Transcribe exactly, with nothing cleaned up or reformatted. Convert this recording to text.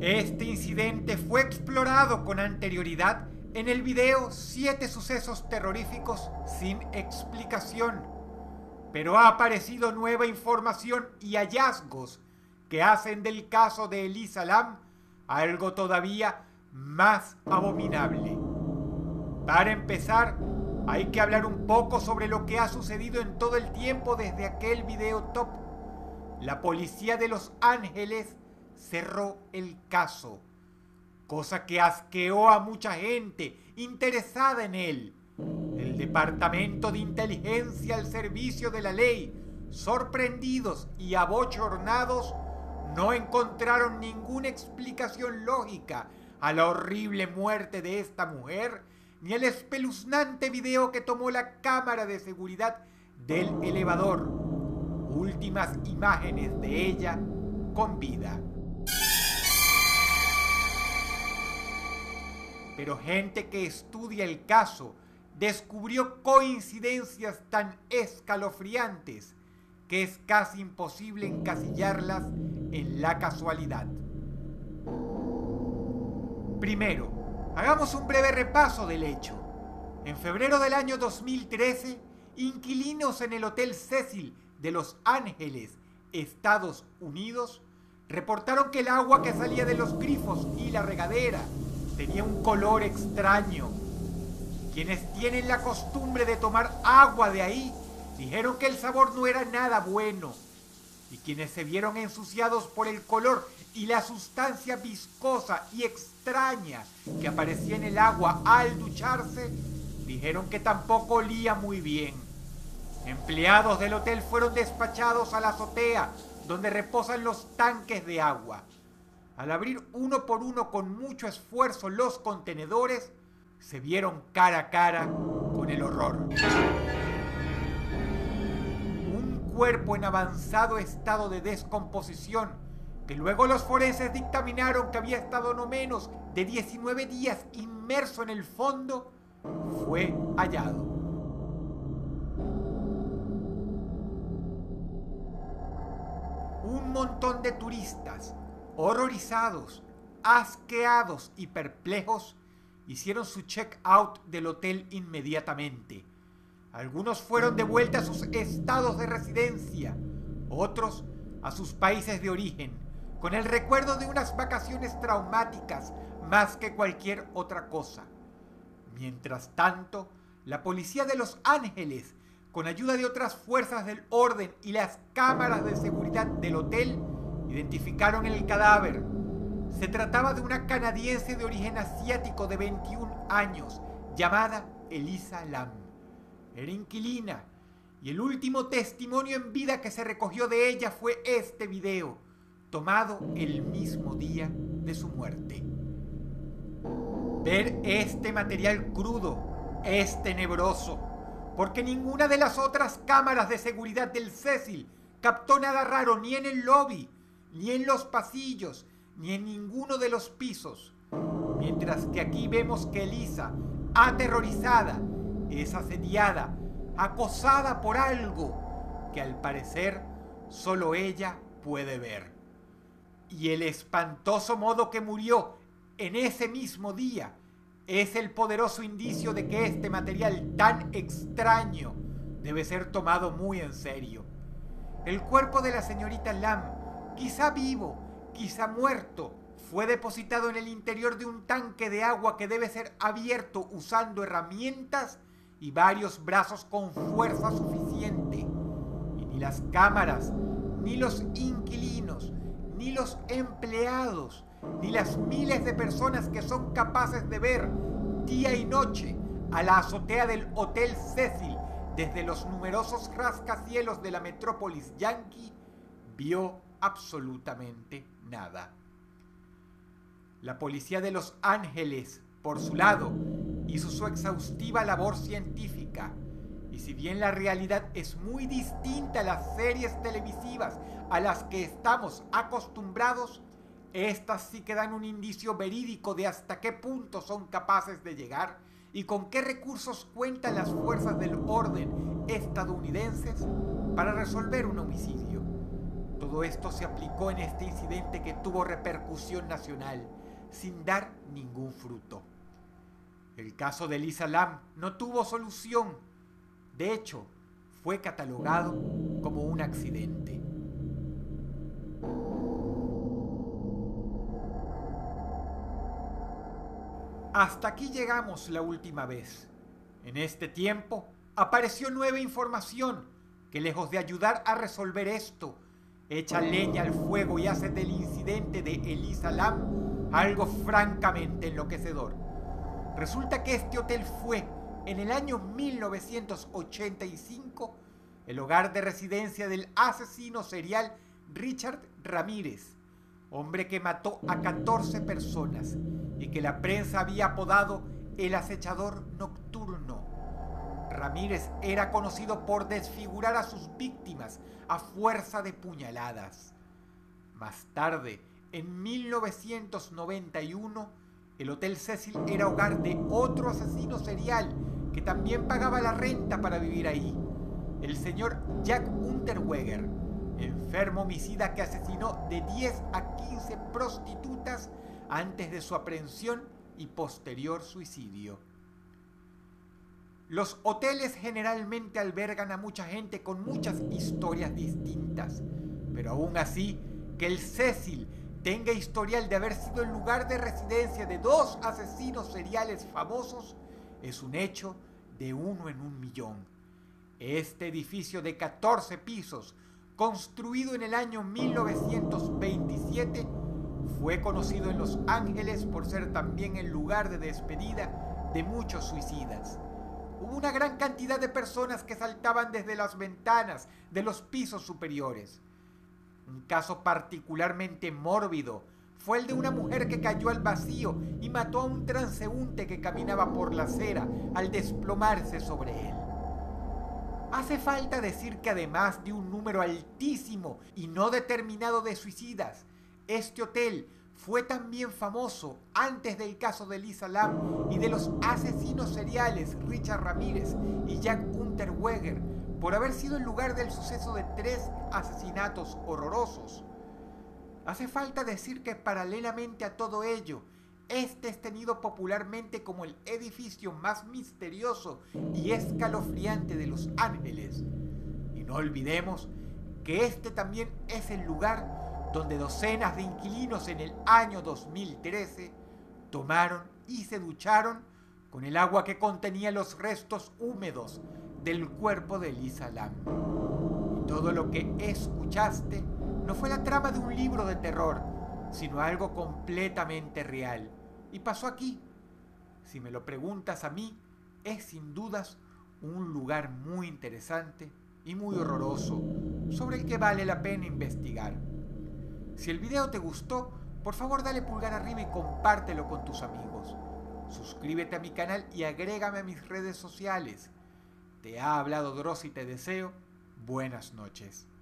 Este incidente fue explorado con anterioridad en el video Siete sucesos terroríficos sin explicación, pero ha aparecido nueva información y hallazgos que hacen del caso de Elisa Lam algo todavía más abominable. Para empezar, hay que hablar un poco sobre lo que ha sucedido en todo el tiempo desde aquel video top. La policía de Los Ángeles cerró el caso, cosa que asqueó a mucha gente interesada en él. El Departamento de Inteligencia al servicio de la ley, sorprendidos y abochornados, no encontraron ninguna explicación lógica a la horrible muerte de esta mujer, ni el espeluznante video que tomó la cámara de seguridad del elevador. Últimas imágenes de ella con vida. Pero gente que estudia el caso descubrió coincidencias tan escalofriantes que es casi imposible encasillarlas en la casualidad. Primero, hagamos un breve repaso del hecho. En febrero del año dos mil trece, inquilinos en el Hotel Cecil de Los Ángeles, Estados Unidos, reportaron que el agua que salía de los grifos y la regadera tenía un color extraño. Quienes tienen la costumbre de tomar agua de ahí dijeron que el sabor no era nada bueno, y quienes se vieron ensuciados por el color y la sustancia viscosa y extraña que aparecía en el agua al ducharse, dijeron que tampoco olía muy bien. Empleados del hotel fueron despachados a la azotea, donde reposan los tanques de agua. Al abrir uno por uno con mucho esfuerzo los contenedores, se vieron cara a cara con el horror. Un cuerpo en avanzado estado de descomposición, que luego los forenses dictaminaron que había estado no menos de diecinueve días inmerso en el fondo, fue hallado. Un montón de turistas, horrorizados, asqueados y perplejos, hicieron su check-out del hotel inmediatamente. Algunos fueron de vuelta a sus estados de residencia, otros a sus países de origen, con el recuerdo de unas vacaciones traumáticas más que cualquier otra cosa. Mientras tanto, la policía de Los Ángeles, con ayuda de otras fuerzas del orden y las cámaras de seguridad del hotel, identificaron el cadáver. Se trataba de una canadiense de origen asiático de veintiún años, llamada Elisa Lam. Era inquilina, y el último testimonio en vida que se recogió de ella fue este video, tomado el mismo día de su muerte. Ver este material crudo es tenebroso, porque ninguna de las otras cámaras de seguridad del Cecil captó nada raro ni en el lobby, ni en los pasillos, ni en ninguno de los pisos. Mientras que aquí vemos que Elisa, aterrorizada, es asediada, acosada por algo que al parecer solo ella puede ver. Y el espantoso modo que murió en ese mismo día es el poderoso indicio de que este material tan extraño debe ser tomado muy en serio. El cuerpo de la señorita Lam, quizá vivo, quizá muerto, fue depositado en el interior de un tanque de agua que debe ser abierto usando herramientas y varios brazos con fuerza suficiente. Y ni las cámaras, ni los inquilinos, ni los empleados, ni las miles de personas que son capaces de ver día y noche a la azotea del Hotel Cecil desde los numerosos rascacielos de la metrópolis yanqui, vio absolutamente nada. La policía de Los Ángeles, por su lado, hizo su exhaustiva labor científica, y si bien la realidad es muy distinta a las series televisivas a las que estamos acostumbrados, estas sí que dan un indicio verídico de hasta qué punto son capaces de llegar y con qué recursos cuentan las fuerzas del orden estadounidenses para resolver un homicidio. Todo Todo esto se aplicó en este incidente que tuvo repercusión nacional, sin dar ningún fruto. El caso de Elisa Lam no tuvo solución. De hecho, fue catalogado como un accidente. Hasta aquí llegamos la última vez. En este tiempo apareció nueva información que, lejos de ayudar a resolver esto, echa leña al fuego y hace del incidente de Elisa Lam algo francamente enloquecedor. Resulta que este hotel fue, en el año mil novecientos ochenta y cinco, el hogar de residencia del asesino serial Richard Ramírez, hombre que mató a catorce personas y que la prensa había apodado el acechador nocturno. Ramírez era conocido por desfigurar a sus víctimas a fuerza de puñaladas. Más tarde, en mil novecientos noventa y uno, el Hotel Cecil era hogar de otro asesino serial que también pagaba la renta para vivir ahí, el señor Jack Unterweger, enfermo homicida que asesinó de diez a quince prostitutas antes de su aprehensión y posterior suicidio. Los hoteles generalmente albergan a mucha gente con muchas historias distintas, pero aún así, que el Cecil tenga historial de haber sido el lugar de residencia de dos asesinos seriales famosos es un hecho de uno en un millón. Este edificio de catorce pisos, construido en el año mil novecientos veintisiete, fue conocido en Los Ángeles por ser también el lugar de despedida de muchos suicidas. Hubo una gran cantidad de personas que saltaban desde las ventanas de los pisos superiores. Un caso particularmente mórbido fue el de una mujer que cayó al vacío y mató a un transeúnte que caminaba por la acera al desplomarse sobre él. Hace falta decir que además de un número altísimo y no determinado de suicidas, este hotel fue también famoso antes del caso de Elisa Lam y de los asesinos seriales Richard Ramírez y Jack Unterweger por haber sido el lugar del suceso de tres asesinatos horrorosos. Hace falta decir que paralelamente a todo ello, este es tenido popularmente como el edificio más misterioso y escalofriante de Los Ángeles. Y no olvidemos que este también es el lugar donde docenas de inquilinos en el año dos mil trece tomaron y se ducharon con el agua que contenía los restos húmedos del cuerpo de Elisa Lam. Y todo lo que escuchaste no fue la trama de un libro de terror, sino algo completamente real. Y pasó aquí. Si me lo preguntas a mí, es sin dudas un lugar muy interesante y muy horroroso, sobre el que vale la pena investigar. Si el video te gustó, por favor dale pulgar arriba y compártelo con tus amigos. Suscríbete a mi canal y agrégame a mis redes sociales. Te ha hablado Dross y te deseo buenas noches.